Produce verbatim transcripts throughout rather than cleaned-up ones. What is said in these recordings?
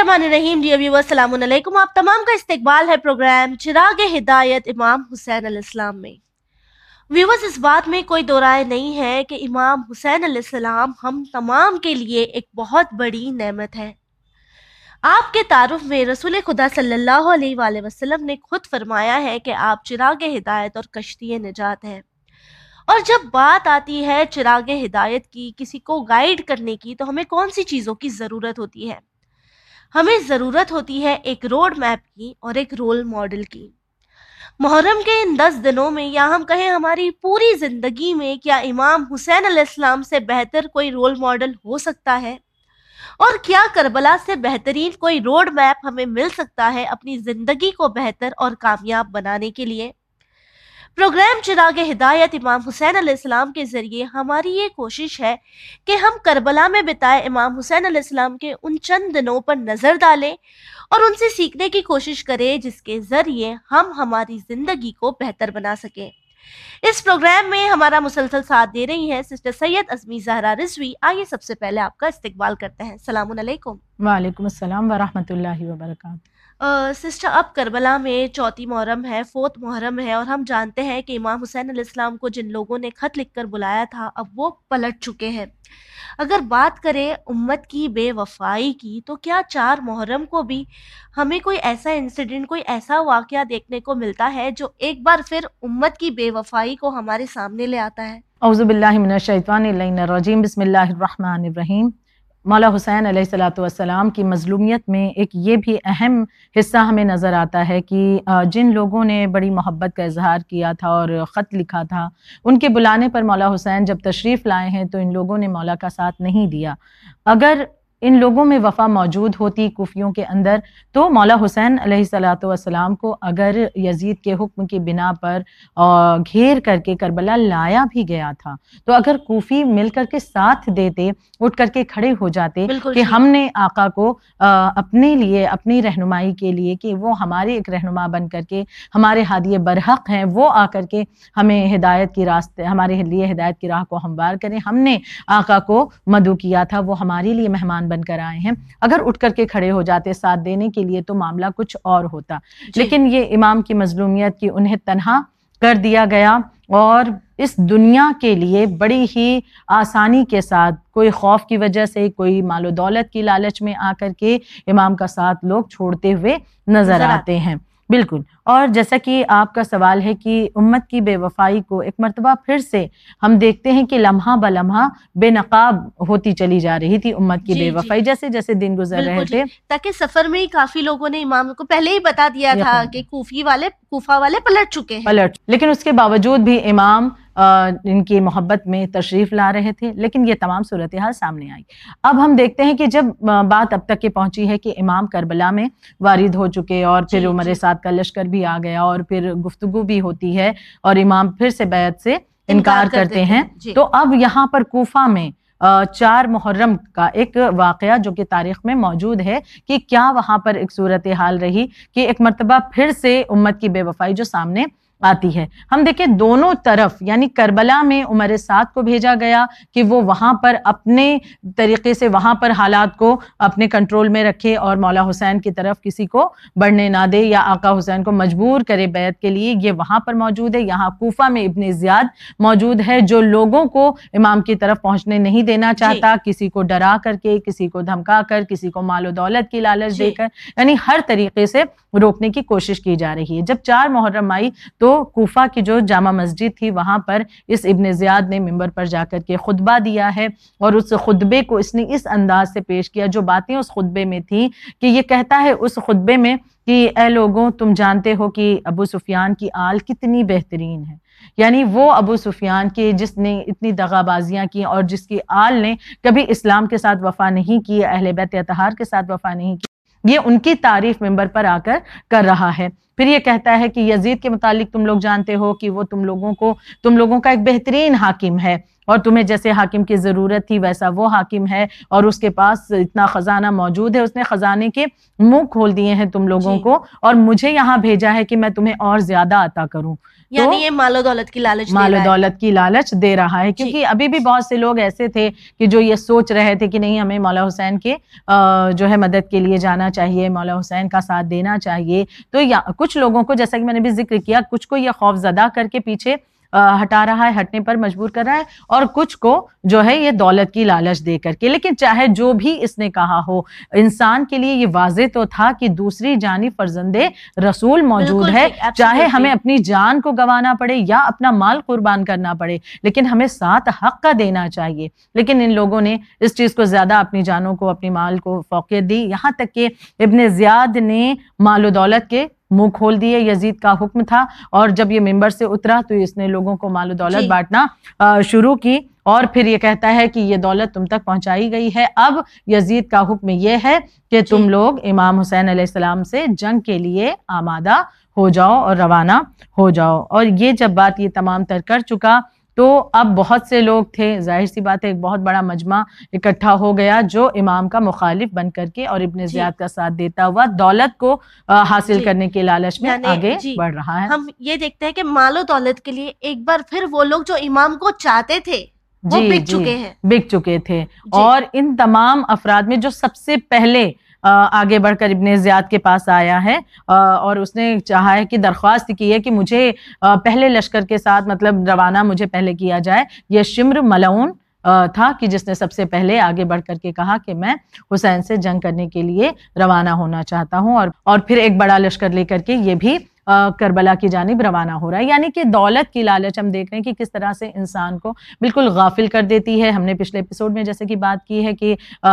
बिस्मिल्लाहिर्रहमानिर्रहीम। Dear viewers, अस्सलाम वालेकुम। आप तमाम का इस्तकबाल है प्रोग्राम चिराग हिदायत इमाम हुसैन अलैहिस्सलाम में। व्यूअर्स, इस बात में कोई दो राय नहीं है कि इमाम हुसैन अलैहिस्सलाम हम तमाम के लिए एक बहुत बड़ी नेमत है। आपके तारुफ में रसूल खुदा सल्लल्लाहु अलैहि वसल्लम ने खुद फरमाया है कि आप चिराग हिदायत और कश्ती निजात हैं। और जब बात आती है चिराग हिदायत की, किसी को गाइड करने की, तो हमें कौन सी चीज़ों की ज़रूरत होती है? हमें ज़रूरत होती है एक रोड मैप की और एक रोल मॉडल की। मुहर्रम के इन दस दिनों में, या हम कहें हमारी पूरी ज़िंदगी में, क्या इमाम हुसैन अलैहिस्सलाम से बेहतर कोई रोल मॉडल हो सकता है? और क्या करबला से बेहतरीन कोई रोड मैप हमें मिल सकता है अपनी ज़िंदगी को बेहतर और कामयाब बनाने के लिए? प्रोग्राम चिराग हिदायत इमाम हुसैन अलैहिस्सलाम के ज़रिए हमारी ये कोशिश है कि हम करबला में बिताए इमाम हुसैन अलैहिस्सलाम के उन चंद दिनों पर नज़र डालें और उनसे सीखने की कोशिश करें, जिसके ज़रिए हम हमारी ज़िंदगी को बेहतर बना सकें। इस प्रोग्राम में हमारा मुसलसल साथ दे रही हैं सिस्टर सैयद अज़मी ज़हरा रिज़वी। आइए सबसे पहले आपका इस्तकबाल करते हैं। अस्सलामु अलैकुम। वालेकुम अस्सलाम व रहमतुल्लाहि व बरकातहू। सिस्टर, अब करबला में चौथी मुहर्रम है, फोर्थ मुहर्रम है, और हम जानते हैं कि इमाम हुसैन अलैहिस्सलाम को जिन लोगों ने ख़त लिखकर बुलाया था, अब वो पलट चुके हैं। अगर बात करें उम्मत की बेवफाई की, तो क्या चार मुहर्रम को भी हमें कोई ऐसा इंसिडेंट, कोई ऐसा वाक़या देखने को मिलता है जो एक बार फिर उम्मत की बेवफाई को हमारे सामने ले आता है? औज़ु बिल्लाहि मिनश शैतानिर रजीम। बिस्मिल्लाहिर रहमानिर रहीम। मौला हुसैन अलैहिस्सलातु वस्सलाम की मज़लूमियत में एक ये भी अहम हिस्सा हमें नज़र आता है कि जिन लोगों ने बड़ी मोहब्बत का इजहार किया था और ख़त लिखा था, उनके बुलाने पर मौला हुसैन जब तशरीफ़ लाए हैं तो इन लोगों ने मौला का साथ नहीं दिया। अगर इन लोगों में वफ़ा मौजूद होती कुफियों के अंदर, तो मौला हुसैन अलैहिस्सलातु वस्सलाम को अगर यजीद के हुक्म की बिना पर घेर करके करबला लाया भी गया था, तो अगर कूफी मिल करके साथ देते, उठ करके खड़े हो जाते कि हमने आका को आ, अपने लिए, अपनी रहनुमाई के लिए, कि वो हमारे एक रहनुमा बन करके हमारे हादिए बरहक हैं, वो आकर के हमें हिदायत की रास्ते, हमारे लिए हिदायत की राह को हमवार करें। हमने आका को मदू किया था, वो हमारे लिए मेहमान बनकर आए हैं। अगर उठ करके खड़े हो जाते साथ देने के लिए, तो मामला कुछ और होता। लेकिन ये इमाम की मजलूमियत की उन्हें तन्हा कर दिया गया और इस दुनिया के लिए बड़ी ही आसानी के साथ, कोई खौफ की वजह से, कोई मालो दौलत की लालच में आकर के इमाम का साथ लोग छोड़ते हुए नजर आते हैं। बिल्कुल। और जैसा कि आपका सवाल है कि उम्मत की बेवफाई को एक मर्तबा फिर से हम देखते हैं कि लम्हा ब लम्हा बेनकाब होती चली जा रही थी उम्मत की बेवफाई, जैसे जैसे दिन गुजर रहे थे। ताकि सफर में ही काफी लोगों ने इमाम को पहले ही बता दिया था कि कूफी वाले कूफा वाले पलट चुके हैं। पलट लेकिन उसके बावजूद भी इमाम आ, इनकी मोहब्बत में तशरीफ ला रहे थे, लेकिन ये तमाम सूरत हाल सामने आई। अब हम देखते हैं कि जब बात अब तक के पहुंची है कि इमाम करबला में वारिद हो चुके और फिर उमर साद का लश्कर भी आ गया और फिर गुफ्तगू भी होती है और इमाम फिर से बैत से इनकार करते हैं, तो अब यहाँ पर कूफा में चार मुहर्रम का एक वाक़या जो कि तारीख में मौजूद है कि क्या वहाँ पर एक सूरत हाल रही कि एक मर्तबा फिर से उम्मत की बेवफाई जो सामने आती है। हम देखें दोनों तरफ, यानी करबला में उमर साद को भेजा गया कि वो वहाँ पर अपने तरीके से वहाँ पर हालात को अपने कंट्रोल में रखे और मौला हुसैन की तरफ किसी को बढ़ने ना दे या आका हुसैन को मजबूर करे बैत के लिए। ये वहाँ पर मौजूद है। यहाँ कूफा में इब्न ज़ियाद मौजूद है जो लोगों को इमाम की तरफ पहुँचने नहीं देना चाहता, किसी को डरा करके, किसी को धमका कर, किसी को मालो दौलत की लालच देकर, यानी हर तरीके से रोकने की कोशिश की जा रही है। जब चार मुहर्रम आई तो कूफा की जो जामा मस्जिद थी, वहां पर इस इब्न ज़ियाद ने मिंबर पर जाकर के खुतबा दिया है और उस खुतबे को इसने इस अंदाज से पेश किया, जो बातें उस खुतबे में थी कि ये कहता है उस खुतबे में कि ए लोगों, तुम जानते हो कि अबू सुफियान की आल कितनी बेहतरीन है। यानी वो अबू सुफियान की जिसने इतनी दगाबाजियां की और जिसकी आल ने कभी इस्लाम के साथ वफा नहीं की, अहले बैत अतहार के साथ वफा नहीं की, ये उनकी तारीफ मिंबर पर आकर कर रहा है। फिर ये कहता है कि यजीद के मुतालिक तुम लोग जानते हो कि वो तुम लोगों को तुम लोगों का एक बेहतरीन हाकिम है اور تمہیں جیسے حاکم کی ضرورت تھی ویسا وہ حاکم ہے اور اس کے پاس اتنا خزانہ موجود ہے، اس نے خزانے کے منہ کھول دیے ہیں تم لوگوں کو، اور مجھے یہاں بھیجا ہے کہ میں تمہیں اور زیادہ عطا کروں. یعنی یہ مال و دولت کی لالچ مال و دولت کی لالچ دے رہا ہے، کیونکہ ابھی بھی بہت سے لوگ ایسے تھے کہ جو یہ سوچ رہے تھے کہ نہیں ہمیں مولا حسین کے جو ہے مدد کے لیے جانا چاہیے، مولا حسین کا ساتھ دینا چاہیے. تو کچھ لوگوں کو جیسا کہ میں نے بھی ذکر کیا، کچھ کو یہ خوف زدہ کر کے پیچھے ہٹا رہا ہے، ہٹنے پر مجبور کر رہا ہے، اور کچھ کو جو ہے یہ دولت کی لالچ دے کر کے. لیکن چاہے جو بھی اس نے کہا ہو، انسان کے لیے یہ واضح تو تھا کہ دوسری جانب فرزند رسول موجود ہے، چاہے ہمیں اپنی جان کو گنوانا پڑے یا اپنا مال قربان کرنا پڑے، لیکن ہمیں ساتھ حق کا دینا چاہیے. لیکن ان لوگوں نے اس چیز کو زیادہ اپنی جانوں کو، اپنی مال کو فوقیت دی، یہاں تک کہ ابن زیاد نے مال و دولت کے منہ کھول دیے. یزید کا حکم تھا، اور جب یہ ممبر سے اترا تو اس نے لوگوں کو مال و دولت جی. بانٹنا شروع کی، اور پھر یہ کہتا ہے کہ یہ دولت تم تک پہنچائی گئی ہے. اب یزید کا حکم یہ ہے کہ تم جی. لوگ امام حسین علیہ السلام سے جنگ کے لیے آمادہ ہو جاؤ اور روانہ ہو جاؤ. اور یہ جب بات یہ تمام تر کر چکا تو اب بہت سے لوگ تھے، ظاہر سی بات ہے ایک بہت بڑا مجمع اکٹھا ہو گیا جو امام کا مخالف بن کر کے اور ابن زیاد کا ساتھ دیتا ہوا دولت کو حاصل کرنے کے لالچ میں آگے بڑھ رہا ہے. ہم یہ دیکھتے ہیں کہ مال و دولت کے لیے ایک بار پھر وہ لوگ جو امام کو چاہتے تھے وہ بک چکے ہیں بک چکے تھے. اور ان تمام افراد میں جو سب سے پہلے آگے بڑھ کر ابن زیاد کے پاس آیا ہے اور اس نے چاہا ہے کہ درخواست کی ہے کہ مجھے پہلے لشکر کے ساتھ مطلب روانہ مجھے پہلے کیا جائے، یہ شمر ملعون تھا کہ جس نے سب سے پہلے آگے بڑھ کر کے کہا کہ میں حسین سے جنگ کرنے کے لیے روانہ ہونا چاہتا ہوں، اور اور پھر ایک بڑا لشکر لے کر کے یہ بھی کربلا کی جانب روانہ ہو رہا ہے. یعنی کہ دولت کی لالچ ہم دیکھ رہے ہیں کہ کس طرح سے انسان کو بالکل غافل کر دیتی ہے. ہم نے پچھلے ایپیسوڈ میں جیسے کہ بات کی ہے کہ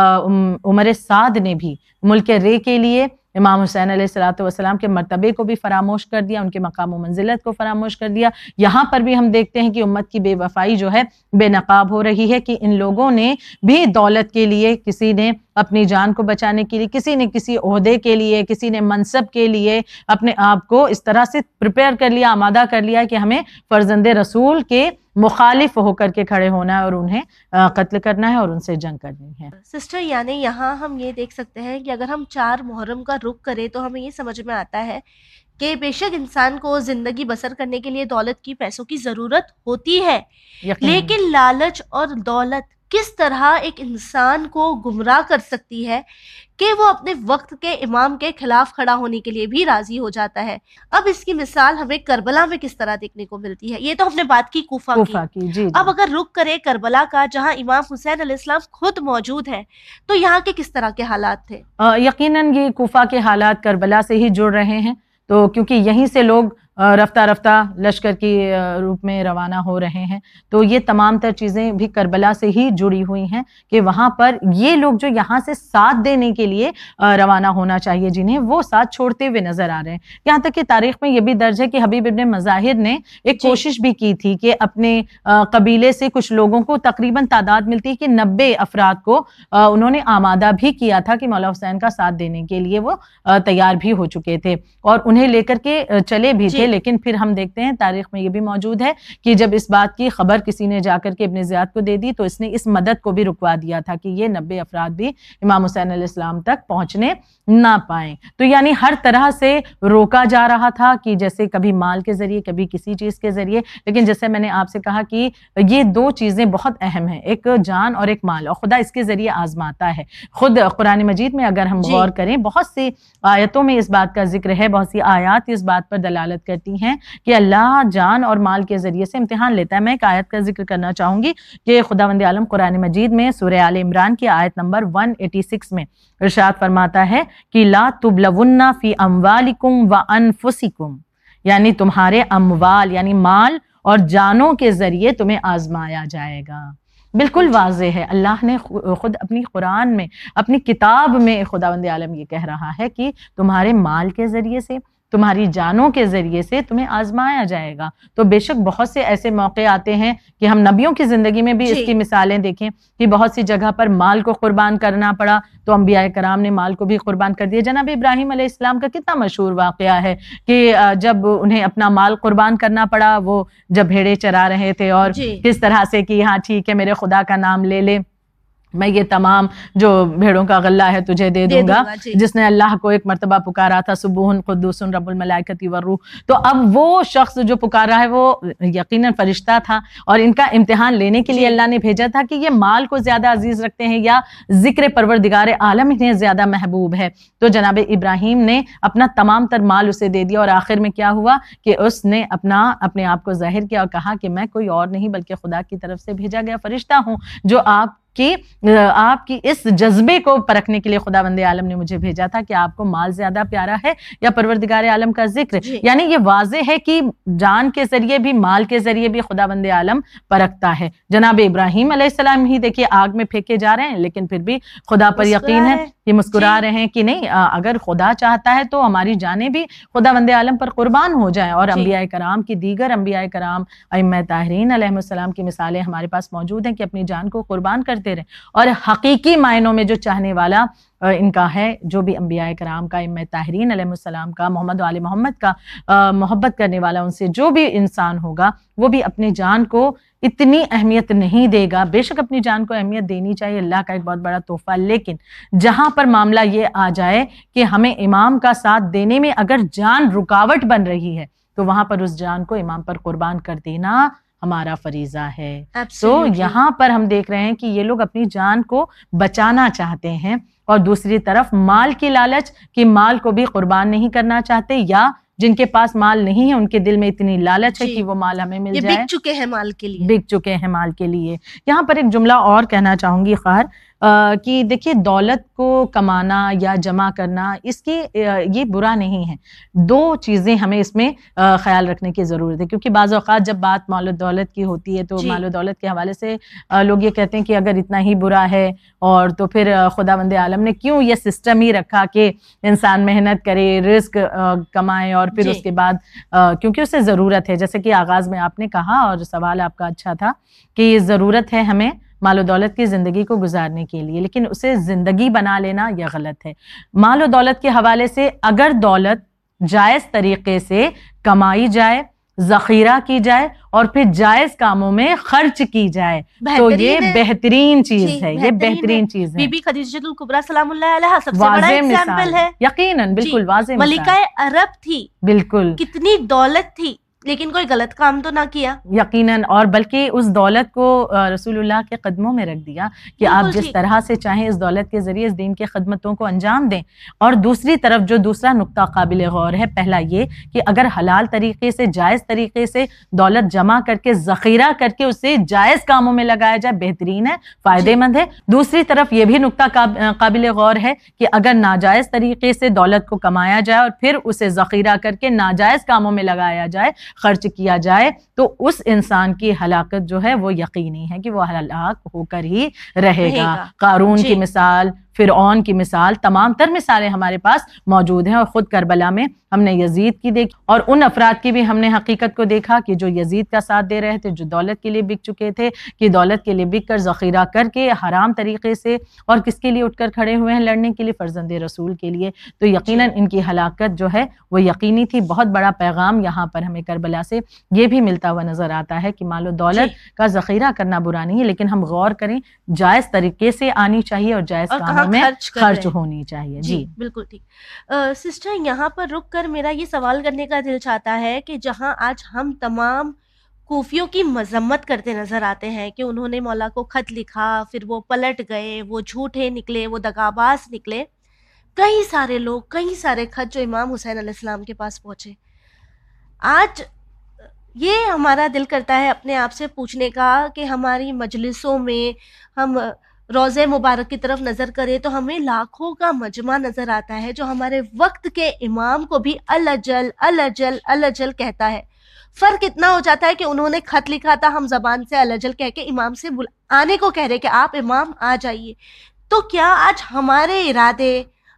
عمر سعد نے بھی ملک رے کے لیے امام حسین علیہ الصلوۃ والسلام کے مرتبے کو بھی فراموش کر دیا، ان کے مقام و منزلت کو فراموش کر دیا. یہاں پر بھی ہم دیکھتے ہیں کہ امت کی بے وفائی جو ہے بے نقاب ہو رہی ہے کہ ان لوگوں نے بھی دولت کے لیے، کسی نے اپنی جان کو بچانے کے لیے، کسی نے کسی عہدے کے لیے، کسی نے منصب کے لیے اپنے آپ کو اس طرح سے پریپیئر کر لیا، آمادہ کر لیا کہ ہمیں فرزند رسول کے مخالف ہو کر کے کھڑے ہونا ہے اور انہیں قتل کرنا ہے اور ان سے جنگ کرنی ہے. سسٹر یعنی یہاں ہم یہ دیکھ سکتے ہیں کہ اگر ہم چار محرم کا رخ کریں تو ہمیں یہ سمجھ میں آتا ہے کہ بے شک انسان کو زندگی بسر کرنے کے لیے دولت کی، پیسوں کی ضرورت ہوتی ہے، لیکن لالچ اور دولت کس طرح ایک انسان کو گمراہ کر سکتی ہے کہ وہ اپنے وقت کے امام کے خلاف کھڑا ہونے کے لیے بھی راضی ہو جاتا ہے. اب اس کی مثال ہمیں کربلا میں کس طرح دیکھنے کو ملتی ہے. یہ تو ہم نے بات کی کوفہ کی, کی جی جی. اب اگر رخ کرے کربلا کا جہاں امام حسین علیہ السلام خود موجود ہے تو یہاں کے کس طرح کے حالات تھے؟ یقیناً یہ کوفہ کے حالات کربلا سے ہی جڑ رہے ہیں، تو کیونکہ یہیں سے لوگ رفتہ رفتہ لشکر کی روپ میں روانہ ہو رہے ہیں، تو یہ تمام تر چیزیں بھی کربلا سے ہی جڑی ہوئی ہیں کہ وہاں پر یہ لوگ جو یہاں سے ساتھ دینے کے لیے روانہ ہونا چاہیے جنہیں، وہ ساتھ چھوڑتے ہوئے نظر آ رہے ہیں. یہاں تک کہ تاریخ میں یہ بھی درج ہے کہ حبیب ابن مظاہر نے ایک جی. کوشش بھی کی تھی کہ اپنے قبیلے سے کچھ لوگوں کو، تقریباً تعداد ملتی ہے کہ نبے افراد کو انہوں نے آمادہ بھی کیا تھا کہ مولا حسین کا ساتھ دینے کے لیے وہ تیار بھی ہو چکے تھے اور انہیں لے کر کے چلے بھی تھے. لیکن پھر ہم دیکھتے ہیں تاریخ میں یہ بھی موجود ہے کہ جب اس بات کی خبر کسی نے جا کر کے ابن زیاد کو دے دی تو اس نے اس مدد کو بھی رکوا دیا تھا کہ یہ نبے افراد بھی امام حسین علیہ السلام تک پہنچنے نہ پائیں. تو یعنی ہر طرح سے روکا جا رہا تھا کہ جیسے کبھی مال کے ذریعے، کبھی کسی چیز کے ذریعے. لیکن جیسے میں نے آپ سے کہا کہ یہ دو چیزیں بہت اہم ہیں، ایک جان اور ایک مال، اور خدا اس کے ذریعے آزماتا ہے. خود قرآن مجید میں اگر ہم جی. غور کریں، بہت سی آیتوں میں اس بات کا ذکر ہے، بہت سی آیات اس بات پر دلالت کرتی ہیں کہ اللہ جان اور مال کے ذریعے سے امتحان لیتا ہے. میں ایک آیت کا ذکر کرنا چاہوں گی کہ خداوند عالم قرآن مجید میں سورہ آل عمران کی آیت نمبر ایک سو چھیاسی میں ارشاد فرماتا ہے کہ لا تبلون فی اموالکم وانفسکم، یعنی تمہارے اموال یعنی مال اور جانوں کے ذریعے تمہیں آزمایا جائے گا. بالکل واضح ہے، اللہ نے خود اپنی قرآن میں، اپنی کتاب میں خداوند عالم یہ کہہ رہا ہے کہ تمہارے مال کے ذریعے سے، تمہاری جانوں کے ذریعے سے تمہیں آزمایا جائے گا۔ تو بے شک بہت سے ایسے موقع آتے ہیں کہ ہم نبیوں کی زندگی میں بھی اس کی مثالیں دیکھیں کہ بہت سی جگہ پر مال کو قربان کرنا پڑا تو انبیاء کرام نے مال کو بھی قربان کر دیا۔ جناب ابراہیم علیہ السلام کا کتنا مشہور واقعہ ہے کہ جب انہیں اپنا مال قربان کرنا پڑا، وہ جب بھیڑے چرا رہے تھے اور کس طرح سے کہ ہاں ٹھیک ہے میرے خدا کا نام لے لے، میں یہ تمام جو بھیڑوں کا غلہ ہے تجھے دے دوں گا، جس نے اللہ کو ایک مرتبہ پکارا تھا سبوح قدوس رب الملائکۃ والروح، تو اب وہ شخص جو پکار رہا ہے وہ یقیناً فرشتہ تھا اور ان کا امتحان لینے کے لیے اللہ نے بھیجا تھا کہ یہ مال کو زیادہ عزیز رکھتے ہیں یا ذکر پروردگار عالم انہیں زیادہ محبوب ہے۔ تو جناب ابراہیم نے اپنا تمام تر مال اسے دے دیا اور آخر میں کیا ہوا کہ اس نے اپنا اپنے آپ کو ظاہر کیا اور کہا کہ میں کوئی اور نہیں بلکہ خدا کی طرف سے بھیجا گیا فرشتہ ہوں، جو آپ کہ آپ کی اس جذبے کو پرکھنے کے لیے خدا بند عالم نے مجھے بھیجا تھا کہ آپ کو مال زیادہ پیارا ہے یا پروردگار عالم کا ذکر۔ یعنی یہ واضح ہے کہ جان کے ذریعے بھی مال کے ذریعے بھی خدا بند عالم پرکھتا ہے۔ جناب ابراہیم علیہ السلام ہی دیکھیے آگ میں پھینکے جا رہے ہیں لیکن پھر بھی خدا پر یقین ہے، یہ مسکرا رہے ہیں کہ نہیں اگر خدا چاہتا ہے تو ہماری جانیں بھی خدا بند عالم پر قربان ہو جائیں۔ اور انبیاء کرام کی دیگر انبیاء کرام ائمہ طاہرین علیہ السلام کی مثالیں ہمارے پاس موجود ہیں کہ اپنی جان کو قربان کرتے رہے اور حقیقی معنوں میں جو چاہنے والا ان کا ہے، جو بھی انبیاء کرام کا ائمہ طاہرین علیہ السلام کا محمد و آل محمد کا محبت کرنے والا ان سے جو بھی انسان ہوگا وہ بھی اپنی جان کو اتنی اہمیت نہیں دے گا۔ بے شک اپنی جان کو اہمیت دینی چاہیے، اللہ کا ایک بہت بڑا تحفہ، لیکن جہاں پر معاملہ یہ آ جائے کہ ہمیں امام کا ساتھ دینے میں اگر جان رکاوٹ بن رہی ہے تو وہاں پر اس جان کو امام پر قربان کر دینا ہمارا فریضہ ہے۔ تو یہاں پر ہم دیکھ رہے ہیں کہ یہ لوگ اپنی جان کو بچانا چاہتے ہیں اور دوسری طرف مال کی لالچ کہ مال کو بھی قربان نہیں کرنا چاہتے، یا جن کے پاس مال نہیں ہے ان کے دل میں اتنی لالچ ہے کہ وہ مال ہمیں مل جائے، بک چکے ہیں مال کے لیے، بک چکے ہیں مال کے لیے۔ یہاں پر ایک جملہ اور کہنا چاہوں گی خیر کہ دیکھیے دولت کو کمانا یا جمع کرنا اس کی یہ برا نہیں ہے، دو چیزیں ہمیں اس میں خیال رکھنے کی ضرورت ہے، کیونکہ بعض اوقات جب بات مال و دولت کی ہوتی ہے تو مال و دولت کے حوالے سے لوگ یہ کہتے ہیں کہ اگر اتنا ہی برا ہے اور تو پھر خدا بند عالم نے کیوں یہ سسٹم ہی رکھا کہ انسان محنت کرے، رزق کمائے اور پھر اس کے بعد کیونکہ اسے ضرورت ہے، جیسے کہ آغاز میں آپ نے کہا اور سوال آپ کا اچھا تھا کہ یہ ضرورت ہے ہمیں مال و دولت کی زندگی کو گزارنے کے لیے، لیکن اسے زندگی بنا لینا یہ غلط ہے۔ مال و دولت کے حوالے سے اگر دولت جائز طریقے سے کمائی جائے، ذخیرہ کی جائے اور پھر جائز کاموں میں خرچ کی جائے تو یہ بہترین چیز ہے، یہ بہترین چیز ہے۔ بی بی خدیجہ الکبریٰ سلام اللہ علیہا سب سے بڑا ایگزامپل ہے، یقیناً بالکل واضح، ملکہ عرب تھی، بالکل کتنی دولت تھی لیکن کوئی غلط کام تو نہ کیا، یقیناً، اور بلکہ اس دولت کو رسول اللہ کے قدموں میں رکھ دیا کہ آپ جس طرح سے چاہیں اس دولت کے ذریعے اس دین کے خدمتوں کو انجام دیں۔ اور دوسری طرف جو دوسرا نقطہ قابل غور ہے، پہلا یہ کہ اگر حلال طریقے سے جائز طریقے سے دولت جمع کر کے ذخیرہ کر کے اسے جائز کاموں میں لگایا جائے بہترین ہے، فائدے مند ہے۔ دوسری طرف یہ بھی نقطہ قابل غور ہے کہ اگر ناجائز طریقے سے دولت کو کمایا جائے اور پھر اسے ذخیرہ کر کے ناجائز کاموں میں لگایا جائے، خرچ کیا جائے، تو اس انسان کی ہلاکت جو ہے وہ یقینی ہے کہ وہ ہلاک ہو کر ہی رہے گا۔ قارون کی مثال، فرعون کی مثال، تمام تر مثالیں ہمارے پاس موجود ہیں، اور خود کربلا میں ہم نے یزید کی دیکھی اور ان افراد کی بھی ہم نے حقیقت کو دیکھا کہ جو یزید کا ساتھ دے رہے تھے، جو دولت کے لیے بک چکے تھے، کہ دولت کے لیے بک کر ذخیرہ کر کے حرام طریقے سے، اور کس کے لیے اٹھ کر کھڑے ہوئے ہیں لڑنے کے لیے، فرزند رسول کے لیے، تو یقیناً ان کی ہلاکت جو ہے وہ یقینی تھی۔ بہت بڑا پیغام یہاں پر ہمیں کربلا سے یہ بھی ملتا ہوا نظر آتا ہے کہ مال و دولت کا ذخیرہ کرنا برا نہیں ہے، لیکن ہم غور کریں جائز طریقے سے آنی چاہیے اور جائز کاموں میں خرچ ہونی چاہیے۔ جی بالکل ٹھیک۔ سسٹر یہاں پر رک کر میرا یہ سوال کرنے کا دل چاہتا ہے کہ جہاں آج ہم تمام کوفیوں کی مذمت کرتے نظر آتے ہیں کہ انہوں نے مولا کو خط لکھا، پھر وہ پلٹ گئے، وہ جھوٹے نکلے، وہ دغاباز نکلے، کئی سارے لوگ، کئی سارے خط جو امام حسین علیہ السلام کے پاس پہنچے، آج یہ ہمارا دل کرتا ہے اپنے آپ سے پوچھنے کا کہ ہماری مجلسوں میں ہم روضے مبارک کی طرف نظر کریں تو ہمیں لاکھوں کا مجمع نظر آتا ہے جو ہمارے وقت کے امام کو بھی الجل الجل الجل کہتا ہے۔ فرق اتنا ہو جاتا ہے کہ انہوں نے خط لکھا تھا، ہم زبان سے الجل کہہ کے امام سے آنے کو کہہ رہے کہ آپ امام آ جائیے۔ تو کیا آج ہمارے ارادے،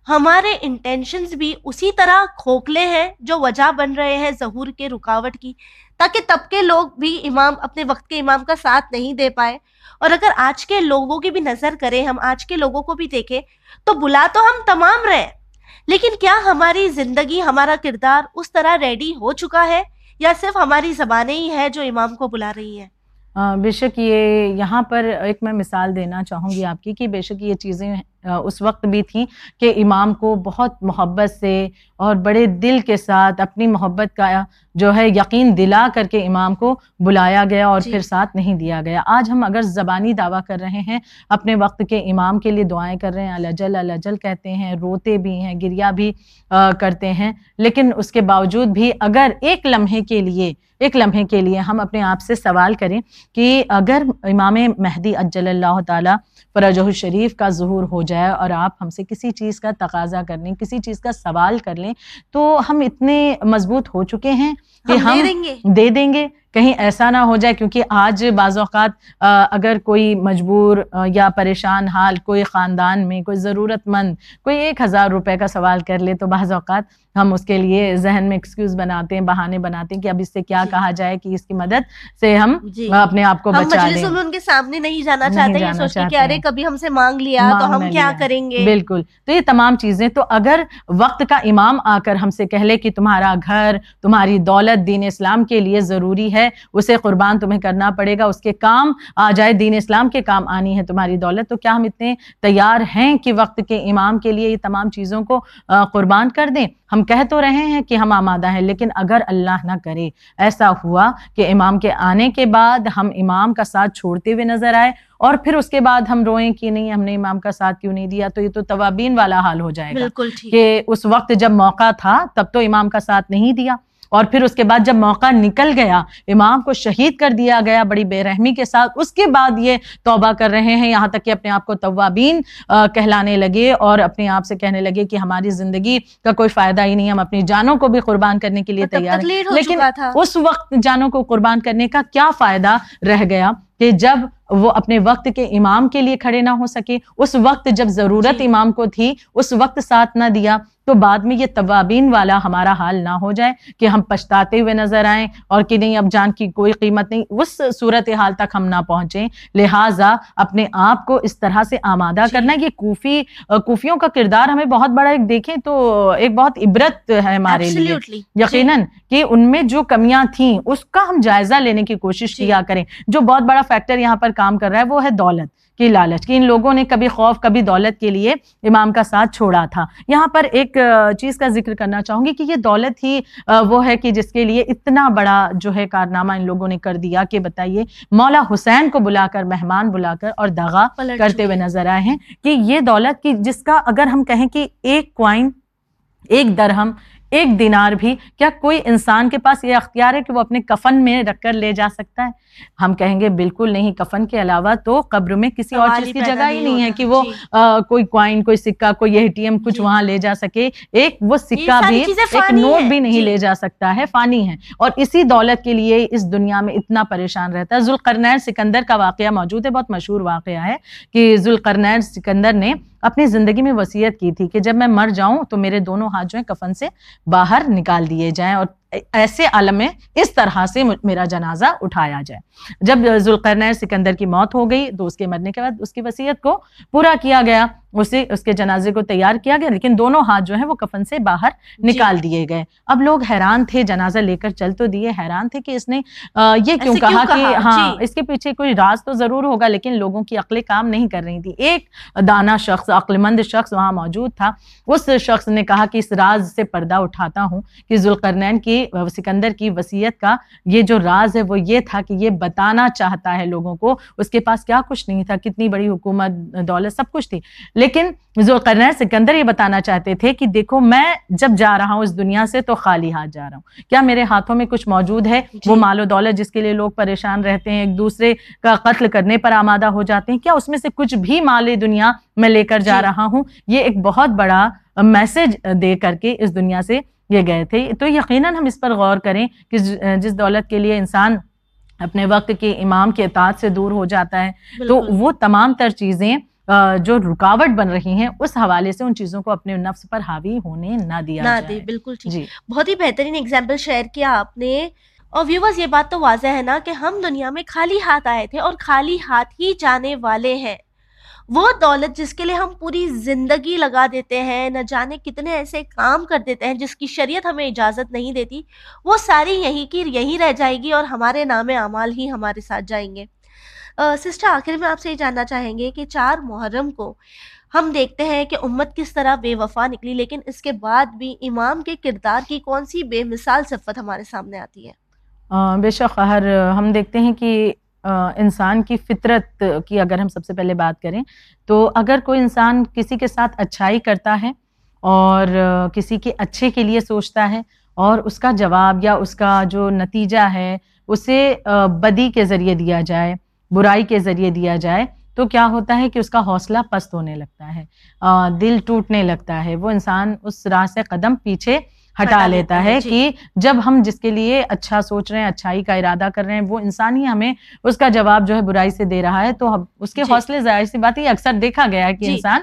ہمارے انٹینشنز بھی اسی طرح کھوکھلے ہیں جو وجہ بن رہے ہیں ظہور کے رکاوٹ کی، تاکہ تب کے لوگ بھی امام اپنے وقت کے امام کا ساتھ نہیں دے پائے. اور اگر آج کے لوگوں کی بھی نظر کریں، ہم آج کے لوگوں کو بھی دیکھیں، تو بلا تو ہم تمام رہے، لیکن کیا ہماری زندگی، ہمارا کردار اس طرح ریڈی ہو چکا ہے، یا صرف ہماری زبانیں ہی ہیں جو امام کو بلا رہی ہیں؟ بے شک یہ یہاں پر ایک میں مثال دینا چاہوں گی آپ کی کہ بے شک یہ چیزیں اس وقت بھی تھیں کہ امام کو بہت محبت سے اور بڑے دل کے ساتھ اپنی محبت کا جو ہے یقین دلا کر کے امام کو بلایا گیا اور جی. پھر ساتھ نہیں دیا گیا. آج ہم اگر زبانی دعویٰ کر رہے ہیں، اپنے وقت کے امام کے لیے دعائیں کر رہے ہیں، الجل الجل کہتے ہیں، روتے بھی ہیں، گریہ بھی کرتے ہیں، لیکن اس کے باوجود بھی اگر ایک لمحے کے لیے ایک لمحے کے لیے ہم اپنے آپ سے سوال کریں کہ اگر امام مہدی عجل اللہ تعالی فرجہ الشریف کا ظہور ہو جائے اور آپ ہم سے کسی چیز کا تقاضا کر لیں، کسی چیز کا سوال کر لیں، تو ہم اتنے مضبوط ہو چکے ہیں کہ ہم ہم دے دیں گے دے دیں گے. کہیں ایسا نہ ہو جائے، کیونکہ آج بعض اوقات اگر کوئی مجبور یا پریشان حال کوئی خاندان میں کوئی ضرورت مند کوئی ایک ہزار روپے کا سوال کر لے تو بعض اوقات ہم اس کے لیے ذہن میں ایکسکیوز بناتے ہیں، بہانے بناتے ہیں کہ اب اس سے کیا جی. کہا جائے کہ اس کی مدد سے ہم جی. اپنے آپ کو ہم بچا مجلس لیں. ان کے سامنے نہیں جانا نہیں چاہتے، یہ جانا سوچ کے کہ چاہتے ارے ہیں. کبھی ہم سے مانگ لیا تو مانگ ہم نہ کیا لیا. کریں گے. بالکل. تو یہ تمام چیزیں، تو اگر وقت کا امام آ کر ہم سے کہہ لے کہ تمہارا گھر، تمہاری دولت دین اسلام کے لیے ضروری ہے، اسے قربان تمہیں کرنا پڑے گا، اس کے کام آ جائے، دین اسلام کے کام آنی ہے تمہاری دولت، تو کیا ہم اتنے تیار ہیں کہ وقت کے امام کے لیے یہ تمام چیزوں کو قربان کر دیں؟ ہم کہہ تو رہے ہیں کہ ہم آمادہ ہیں، لیکن اگر اللہ نہ کرے ایسا ہوا کہ امام کے آنے کے بعد ہم امام کا ساتھ چھوڑتے ہوئے نظر آئے اور پھر اس کے بعد ہم روئیں کہ نہیں ہم نے امام کا ساتھ کیوں نہیں دیا، تو یہ تو توابین والا حال ہو جائے گا. بالکل ٹھیک. کہ اس وقت جب موقع تھا تب تو امام کا ساتھ نہیں دیا، اور پھر اس کے بعد جب موقع نکل گیا، امام کو شہید کر دیا گیا بڑی بے رحمی کے ساتھ، اس کے بعد یہ توبہ کر رہے ہیں، یہاں تک کہ اپنے آپ کو توابین کہلانے لگے اور اپنے آپ سے کہنے لگے کہ ہماری زندگی کا کوئی فائدہ ہی نہیں، ہم اپنی جانوں کو بھی قربان کرنے کے لیے تیار ہیں. لیکن اس وقت جانوں کو قربان کرنے کا کیا فائدہ رہ گیا کہ جب وہ اپنے وقت کے امام کے لیے کھڑے نہ ہو سکے، اس وقت جب ضرورت جی. امام کو تھی اس وقت ساتھ نہ دیا، تو بعد میں یہ توابین والا ہمارا حال نہ ہو جائے کہ ہم پچھتاتے ہوئے نظر آئیں اور کہ نہیں اب جان کی کوئی قیمت نہیں، اس صورتحال تک ہم نہ پہنچیں. لہٰذا اپنے آپ کو اس طرح سے آمادہ جی. کرنا. یہ کوفی کوفیوں کا کردار ہمیں بہت بڑا ایک دیکھیں تو ایک بہت عبرت ہے ہمارے لیے یقیناً، کہ ان میں جو کمیاں تھیں اس کا ہم جائزہ لینے کی کوشش کیا کریں. جو بہت بڑا فیکٹر یہاں پر کام کر رہا ہے وہ ہے دولت کی لالچ، کہ ان لوگوں نے کبھی خوف کبھی دولت کے لیے امام کا ساتھ چھوڑا تھا. یہاں پر ایک چیز کا ذکر کرنا چاہوں گی کہ یہ دولت ہی وہ ہے کہ جس کے لیے اتنا بڑا جو ہے کارنامہ ان لوگوں نے کر دیا کہ بتائیے مولا حسین کو بلا کر مہمان بلا کر اور دغا کرتے ہوئے نظر آئے ہیں. کہ یہ دولت کی جس کا اگر ہم کہیں کہ ایک کوائن، ایک درہم، ایک دینار بھی، کیا کوئی انسان کے پاس یہ اختیار ہے کہ وہ اپنے کفن میں رکھ کر لے جا سکتا ہے؟ ہم کہیں گے بالکل نہیں. کفن کے علاوہ تو قبر میں کسی اور چیز کی جگہ ہی نہیں ہے کہ وہ کوئی کوائن، کوئی سکہ، کوئی اے ٹی ایم کچھ وہاں لے جا سکے. ایک وہ سکہ بھی، ایک نوٹ بھی نہیں لے جا سکتا ہے، فانی ہے. اور اسی دولت کے لیے اس دنیا میں اتنا پریشان رہتا ہے. ذوالقرنین سکندر کا واقعہ موجود ہے، بہت مشہور واقعہ ہے کہ ذوالقرنین سکندر نے اپنی زندگی میں وصیت کی تھی کہ جب میں مر جاؤں تو میرے دونوں ہاتھ جو ہیں کفن سے باہر نکال دیے جائیں اور ایسے عالم میں اس طرح سے میرا جنازہ اٹھایا جائے. جب ذوالقرنین سکندر کی موت ہو گئی تو اس کے مرنے کے بعد اس کی وصیت کو پورا کیا گیا، اسے اس کے جنازے کو تیار کیا گیا، لیکن دونوں ہاتھ جو ہیں وہ کفن سے باہر نکال دیے گئے. اب لوگ حیران تھے، جنازہ لے کر چل تو دیے، حیران تھے کہ اس نے یہ کیوں کہا کہ ہاں اس کے پیچھے کوئی راز تو ضرور ہوگا، لیکن لوگوں کی عقلیں کام نہیں کر رہی تھی. ایک دانا شخص، عقل مند شخص وہاں موجود تھا. اس شخص نے کہا کہ اس راز سے پردہ اٹھاتا ہوں کہ ذوالقرنین کی سکندر کی وصیت کا یہ جو راز ہے وہ یہ تھا کہ یہ بتانا چاہتا ہے لوگوں کو اس کے پاس کیا کچھ نہیں تھا، کتنی بڑی حکومت، دولت، سب کچھ تھی، لیکن ذوالقرنین سکندر یہ بتانا چاہتے تھے کہ دیکھو میں جب جا رہا ہوں اس دنیا سے تو خالی ہاتھ جا رہا ہوں. کیا میرے ہاتھوں میں کچھ موجود ہے؟ جی. وہ مال و دولت جس کے لیے لوگ پریشان رہتے ہیں، ایک دوسرے کا قتل کرنے پر آمادہ ہو جاتے ہیں، کیا اس میں سے کچھ بھی مال دنیا میں لے کر جا رہا ہوں؟ یہ ایک بہت بڑا میسج دے کر کے اس دنیا سے یہ گئے تھے. تو یقیناً ہم اس پر غور کریں کہ جس دولت کے لیے انسان اپنے وقت کے امام کے اطاعت سے دور ہو جاتا ہے تو وہ تمام تر چیزیں جو رکاوٹ بن رہی ہیں اس حوالے سے ان چیزوں کو اپنے نفس پر حاوی ہونے نہ دیا نہ جائے. دے. بالکل ٹھیک. جی بہت ہی بہترین اگزامپل شیئر کیا آپ نے. اور ویورز یہ بات تو واضح ہے نا کہ ہم دنیا میں خالی ہاتھ آئے تھے اور خالی ہاتھ ہی جانے والے ہیں. وہ دولت جس کے لیے ہم پوری زندگی لگا دیتے ہیں, نہ جانے کتنے ایسے کام کر دیتے ہیں جس کی شریعت ہمیں اجازت نہیں دیتی, وہ ساری یہیں کی یہیں رہ جائے گی اور ہمارے نام اعمال ہی ہمارے ساتھ جائیں گے. سسٹر آخر میں آپ سے یہ جاننا چاہیں گے کہ چار محرم کو ہم دیکھتے ہیں کہ امت کس طرح بے وفا نکلی, لیکن اس کے بعد بھی امام کے کردار کی کون سی بے مثال صفت ہمارے سامنے آتی ہے؟ آ، بے شک ہر ہم دیکھتے ہیں کہ آ، انسان کی فطرت کی اگر ہم سب سے پہلے بات کریں تو اگر کوئی انسان کسی کے ساتھ اچھائی کرتا ہے اور آ، کسی کے اچھے کے لیے سوچتا ہے اور اس کا جواب یا اس کا جو نتیجہ ہے اسے آ، بدی کے ذریعے دیا جائے, برائی کے ذریعے دیا جائے, تو کیا ہوتا ہے کہ اس کا حوصلہ پست ہونے لگتا ہے, آ، دل ٹوٹنے لگتا ہے, وہ انسان اس راہ سے قدم پیچھے ہٹا لیتا ہے کہ جب ہم جس کے لیے اچھا سوچ رہے ہیں, اچھائی کا ارادہ کر رہے ہیں, وہ انسان ہی ہمیں اس کا جواب جو ہے برائی سے دے رہا ہے, تو اس کے حوصلے ظاہر سی بات ہے اکثر دیکھا گیا ہے کہ انسان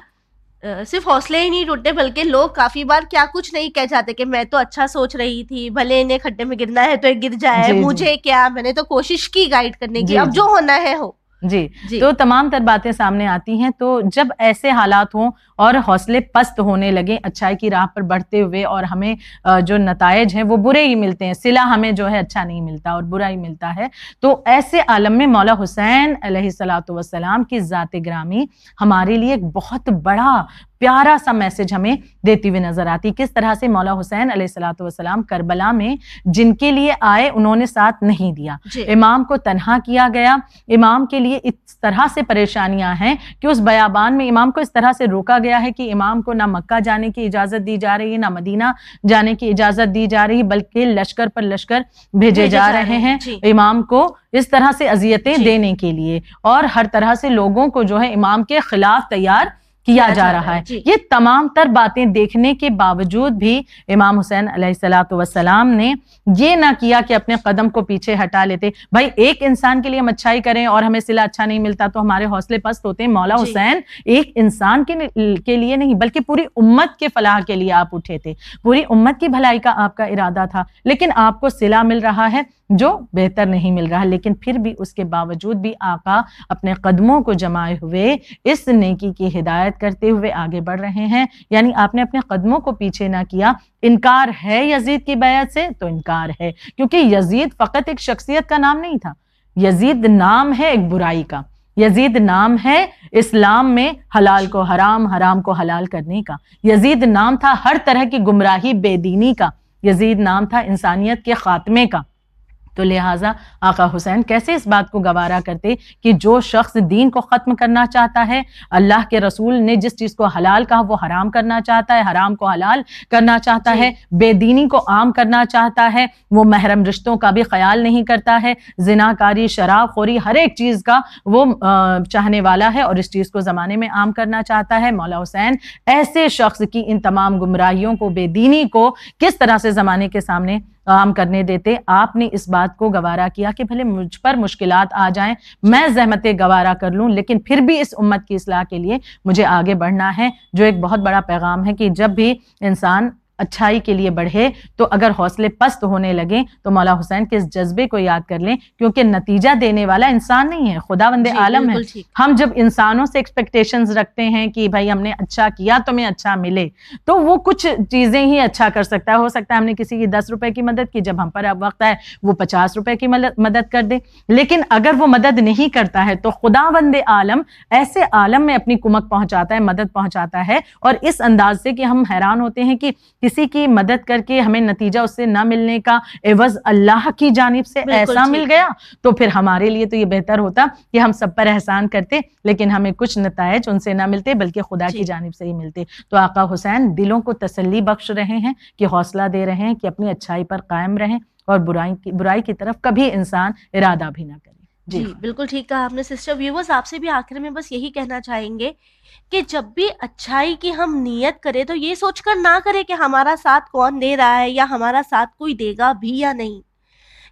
صرف حوصلے ہی نہیں ٹوٹتے بلکہ لوگ کافی بار کیا کچھ نہیں کہہ جاتے کہ میں تو اچھا سوچ رہی تھی, بھلے انہیں کھڈے میں گرنا ہے تو گر جائے, مجھے کیا, میں نے تو کوشش کی گائیڈ کرنے کی, اب جو ہونا ہے ہو. جی تو تمام تر باتیں سامنے آتی ہیں. تو جب ایسے حالات ہوں اور حوصلے پست ہونے لگیں اچھائی کی راہ پر بڑھتے ہوئے اور ہمیں جو نتائج ہیں وہ برے ہی ملتے ہیں, صلہ ہمیں جو ہے اچھا نہیں ملتا اور برا ہی ملتا ہے, تو ایسے عالم میں مولا حسین علیہ الصلوۃ والسلام کی ذات گرامی ہمارے لیے ایک بہت بڑا پیارا سا میسج ہمیں دیتی ہوئی نظر آتی. کس طرح سے مولا حسین علیہ الصلوۃ والسلام کربلا میں جن کے لیے آئے انہوں نے ساتھ نہیں دیا, امام کو تنہا کیا گیا, امام کے لیے اس طرح سے پریشانیاں ہیں کہ اس بیابان میں امام کو اس طرح سے روکا گیا ہے کہ امام کو نہ مکہ جانے کی اجازت دی جا رہی ہے, نہ مدینہ جانے کی اجازت دی جا رہی ہے, بلکہ لشکر پر لشکر بھیجے جا رہے ہیں امام کو اس طرح سے اذیتیں دینے کے لیے, اور ہر طرح سے لوگوں کو جو ہے امام کے خلاف تیار کیا جا رہا ہے. یہ تمام تر باتیں دیکھنے کے باوجود بھی امام حسین علیہ الصلوۃ والسلام نے یہ نہ کیا کہ اپنے قدم کو پیچھے ہٹا لیتے. بھائی ایک انسان کے لیے ہم اچھائی کریں اور ہمیں صلہ اچھا نہیں ملتا تو ہمارے حوصلے پست ہوتے ہیں. مولا حسین ایک انسان کے لیے نہیں بلکہ پوری امت کے فلاح کے لیے آپ اٹھے تھے, پوری امت کی بھلائی کا آپ کا ارادہ تھا, لیکن آپ کو صلہ مل رہا ہے جو بہتر نہیں مل رہا, لیکن پھر بھی اس کے باوجود بھی آقا اپنے قدموں کو جمائے ہوئے اس نیکی کی ہدایت کرتے ہوئے آگے بڑھ رہے ہیں. یعنی آپ نے اپنے قدموں کو پیچھے نہ کیا. انکار ہے یزید کی بیعت سے تو انکار ہے, کیونکہ یزید فقط ایک شخصیت کا نام نہیں تھا, یزید نام ہے ایک برائی کا, یزید نام ہے اسلام میں حلال کو حرام, حرام کو حلال کرنے کا, یزید نام تھا ہر طرح کی گمراہی بے دینی کا, یزید نام تھا انسانیت کے خاتمے کا. تو لہٰذا آقا حسین کیسے اس بات کو گوارا کرتے کہ جو شخص دین کو ختم کرنا چاہتا ہے, اللہ کے رسول نے جس چیز کو حلال کہا وہ حرام کرنا چاہتا ہے, حرام کو حلال کرنا چاہتا ہے, بے دینی کو عام کرنا چاہتا ہے, وہ محرم رشتوں کا بھی خیال نہیں کرتا ہے, زناکاری, شراب خوری, ہر ایک چیز کا وہ چاہنے والا ہے اور اس چیز کو زمانے میں عام کرنا چاہتا ہے. مولا حسین ایسے شخص کی ان تمام گمراہیوں کو, بے دینی کو کس طرح سے زمانے کے سامنے عام کرنے دیتے. آپ نے اس بات کو گوارا کیا کہ بھلے مجھ پر مشکلات آ جائیں, میں زحمتیں گوارا کر لوں, لیکن پھر بھی اس امت کی اصلاح کے لیے مجھے آگے بڑھنا ہے. جو ایک بہت بڑا پیغام ہے کہ جب بھی انسان اچھائی کے لیے بڑھے تو اگر حوصلے پست ہونے لگیں تو مولا حسین کے اس جذبے کو یاد کر لیں, کیونکہ نتیجہ دینے والا انسان نہیں ہے, خداوند عالم ہے. ہم جب انسانوں سے ایکسپیکٹیشنز رکھتے ہیں کہ بھائی ہم نے اچھا کیا تو ہمیں اچھا ملے, تو وہ کچھ چیزیں ہی اچھا کر سکتا ہے. ہو سکتا ہے ہم نے کسی کی دس روپے کی مدد کی, جب ہم پر اب وقت آئے وہ پچاس روپے کی مدد کر دے, لیکن اگر وہ مدد نہیں کرتا ہے تو خداوند عالم ایسے عالم میں اپنی کمک پہنچاتا ہے, مدد پہنچاتا ہے, اور اس انداز سے کہ ہم حیران ہوتے ہیں کہ کسی کی مدد کر کے ہمیں نتیجہ اس سے نہ ملنے کا عوض اللہ کی جانب سے ایسا مل گیا, تو پھر ہمارے لیے تو یہ بہتر ہوتا کہ ہم سب پر احسان کرتے لیکن ہمیں کچھ نتائج ان سے نہ ملتے بلکہ خدا کی جانب سے ہی ملتے. تو آقا حسین دلوں کو تسلی بخش رہے ہیں, کہ حوصلہ دے رہے ہیں کہ اپنی اچھائی پر قائم رہیں اور برائی کی برائی کی طرف کبھی انسان ارادہ بھی نہ کرے. جی بالکل ٹھیک کہا آپ نے سسٹر. ویورز آپ سے بھی آخر میں بس یہی کہنا چاہیں گے کہ جب بھی اچھائی کی ہم نیت کریں تو یہ سوچ کر نہ کریں کہ ہمارا ساتھ کون دے رہا ہے یا ہمارا ساتھ کوئی دے گا بھی یا نہیں.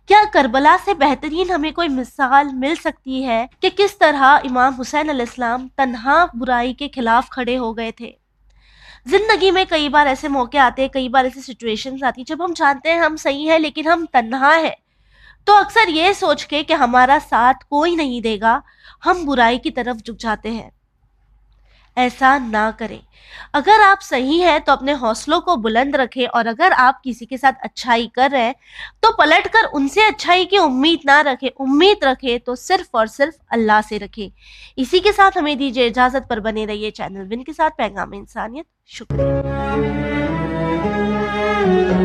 کیا کربلا سے بہترین ہمیں کوئی مثال مل سکتی ہے کہ کس طرح امام حسین علیہ السلام تنہا برائی کے خلاف کھڑے ہو گئے تھے؟ زندگی میں کئی بار ایسے موقع آتے ہیں، کئی بار ایسی سچویشنز آتی ہیں جب ہم جانتے ہیں ہم صحیح ہیں لیکن ہم تنہا ہیں، تو اکثر یہ سوچ کے کہ ہمارا ساتھ کوئی نہیں دے گا، ہم برائی کی طرف جھک جاتے ہیں۔ ایسا نہ کریں۔ اگر آپ صحیح ہیں تو اپنے حوصلوں کو بلند رکھیں، اور اگر آپ کسی کے ساتھ اچھائی کر رہے ہیں تو پلٹ کر ان سے اچھائی کی امید نہ رکھیں، امید رکھیں تو صرف اور صرف اللہ سے رکھیں۔ اسی کے ساتھ ہمیں دیجیے اجازت، پر بنے رہیے چینل ون کے ساتھ پیغام انسانیت۔ شکریہ۔